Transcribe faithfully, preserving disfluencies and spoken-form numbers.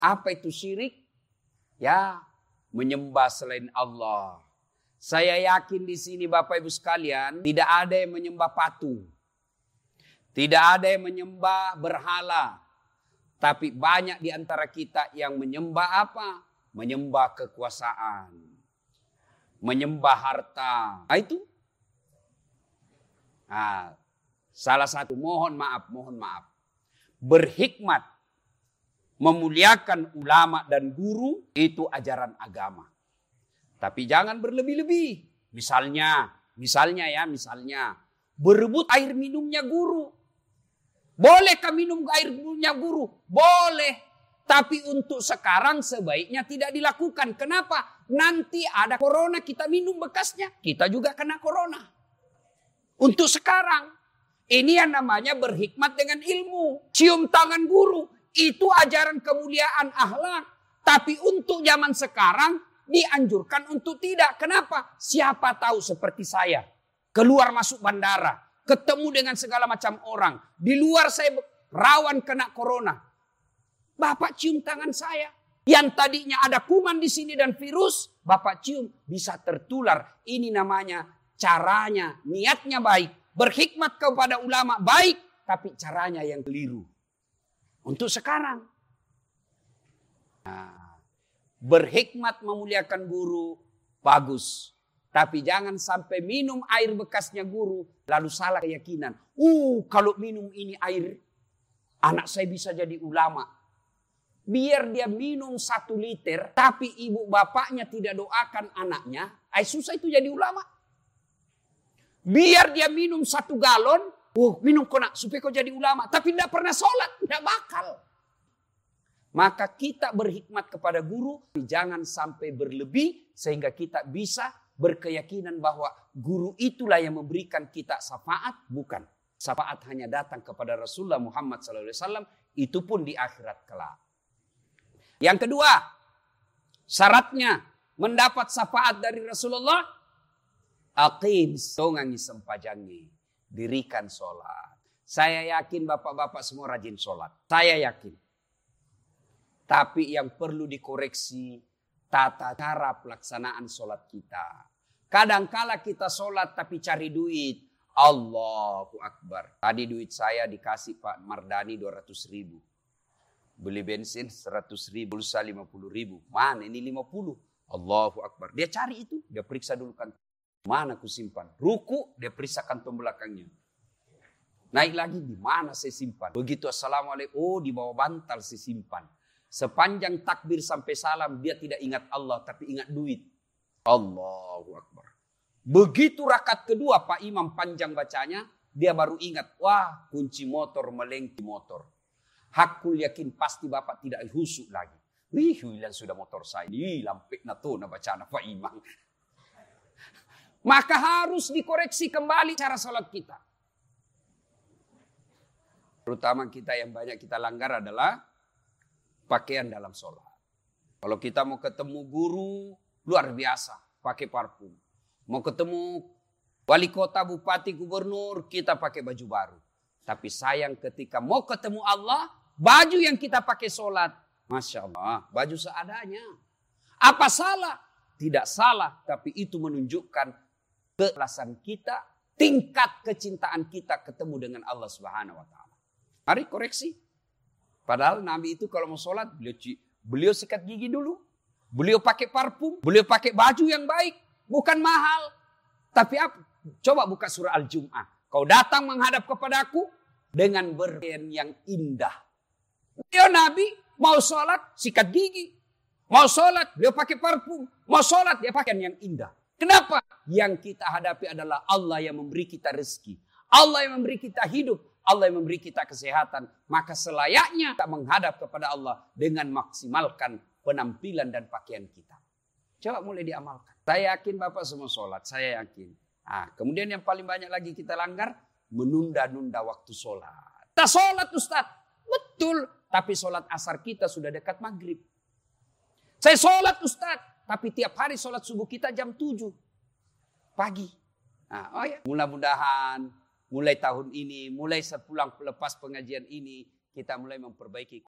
Apa itu syirik? Ya, menyembah selain Allah. Saya yakin di sini Bapak Ibu sekalian, tidak ada yang menyembah patung. Tidak ada yang menyembah berhala. Tapi banyak di antara kita yang menyembah apa? Menyembah kekuasaan. Menyembah harta. Nah, itu. Nah, salah satu mohon maaf, mohon maaf. Berhikmat. Memuliakan ulama dan guru itu ajaran agama. Tapi jangan berlebih-lebih. Misalnya, misalnya ya, misalnya. Berebut air minumnya guru. Bolehkah minum air minumnya guru? Boleh. Tapi untuk sekarang sebaiknya tidak dilakukan. Kenapa? Nanti ada corona kita minum bekasnya. Kita juga kena corona. Untuk sekarang. Ini yang namanya berhikmat dengan ilmu. Cium tangan guru. Itu ajaran kemuliaan akhlak. Tapi untuk zaman sekarang dianjurkan untuk tidak. Kenapa? Siapa tahu seperti saya. Keluar masuk bandara. Ketemu dengan segala macam orang. Di luar saya rawan kena corona. Bapak cium tangan saya. Yang tadinya ada kuman di sini dan virus. Bapak cium bisa tertular. Ini namanya caranya. Niatnya baik. Berhikmat kepada ulama baik. Tapi caranya yang keliru. Untuk sekarang. Nah, berhikmat memuliakan guru bagus. Tapi jangan sampai minum air bekasnya guru. Lalu salah keyakinan. Uh, kalau minum ini air. Anak saya bisa jadi ulama. Biar dia minum satu liter. Tapi ibu bapaknya tidak doakan anaknya. Ay, susah itu jadi ulama. Biar dia minum satu galon. Oh, minum kau nak supaya kau jadi ulama. Tapi tidak pernah sholat. Tidak bakal. Maka kita berhikmat kepada guru. Jangan sampai berlebih. Sehingga kita bisa berkeyakinan bahwa guru itulah yang memberikan kita syafaat. Bukan. Syafaat hanya datang kepada Rasulullah Muhammad shallallahu alaihi wasallam. Itu pun di akhirat kelak. Yang kedua. Syaratnya mendapat syafaat dari Rasulullah. Aqim songangi sempajangi. Dirikan sholat. Saya yakin bapak-bapak semua rajin sholat. Saya yakin. Tapi yang perlu dikoreksi tata cara pelaksanaan sholat kita. Kadangkala kita sholat tapi cari duit. Allahu Akbar. Tadi duit saya dikasih Pak Mardani dua ratus ribu. Beli bensin seratus ribu. Pulsa lima puluh ribu. Mana ini lima puluh? Allahu Akbar. Dia cari itu. Dia periksa dulu kan. Mana aku simpan? Ruku, dia periksa kantong belakangnya. Naik lagi, di mana saya simpan? Begitu assalamualaikum, oh di bawah bantal saya simpan. Sepanjang takbir sampai salam, dia tidak ingat Allah, tapi ingat duit. Allahu Akbar. Begitu rakaat kedua, Pak Imam panjang bacanya, dia baru ingat, wah kunci motor melengki motor. Hakul yakin pasti Bapak tidak husuk lagi. Wih, hilang sudah motor saya. Ih, lampik na to na bacana Pak Imam. Maka harus dikoreksi kembali cara sholat kita. Terutama kita yang banyak kita langgar adalah pakaian dalam sholat. Kalau kita mau ketemu guru, luar biasa. Pakai parfum. Mau ketemu wali kota, bupati, gubernur, kita pakai baju baru. Tapi sayang ketika mau ketemu Allah, baju yang kita pakai sholat. Masya Allah, baju seadanya. Apa salah? Tidak salah, tapi itu menunjukkan keikhlasan kita, tingkat kecintaan kita ketemu dengan Allah Subhanahu wa taala. Mari koreksi. Padahal Nabi itu kalau mau sholat, beliau, beliau sikat gigi dulu. Beliau pakai parfum, beliau pakai baju yang baik. Bukan mahal. Tapi apa? Coba buka surah Al-Jum'ah. Kau datang menghadap kepadaku dengan berpakaian yang indah. Beliau Nabi mau sholat, sikat gigi. Mau sholat, beliau pakai parfum. Mau sholat, dia pakaian yang indah. Kenapa? Yang kita hadapi adalah Allah yang memberi kita rezeki. Allah yang memberi kita hidup. Allah yang memberi kita kesehatan. Maka selayaknya kita menghadap kepada Allah dengan maksimalkan penampilan dan pakaian kita. Coba mulai diamalkan. Saya yakin Bapak semua sholat. Saya yakin. Nah, kemudian yang paling banyak lagi kita langgar. Menunda-nunda waktu sholat. Kita sholat Ustaz. Betul. Tapi sholat asar kita sudah dekat maghrib. Saya sholat Ustaz. Tapi tiap hari sholat subuh kita jam tujuh pagi. Nah, oh ya. Mudah-mudahan mulai tahun ini, mulai sepulang lepas pengajian ini, kita mulai memperbaiki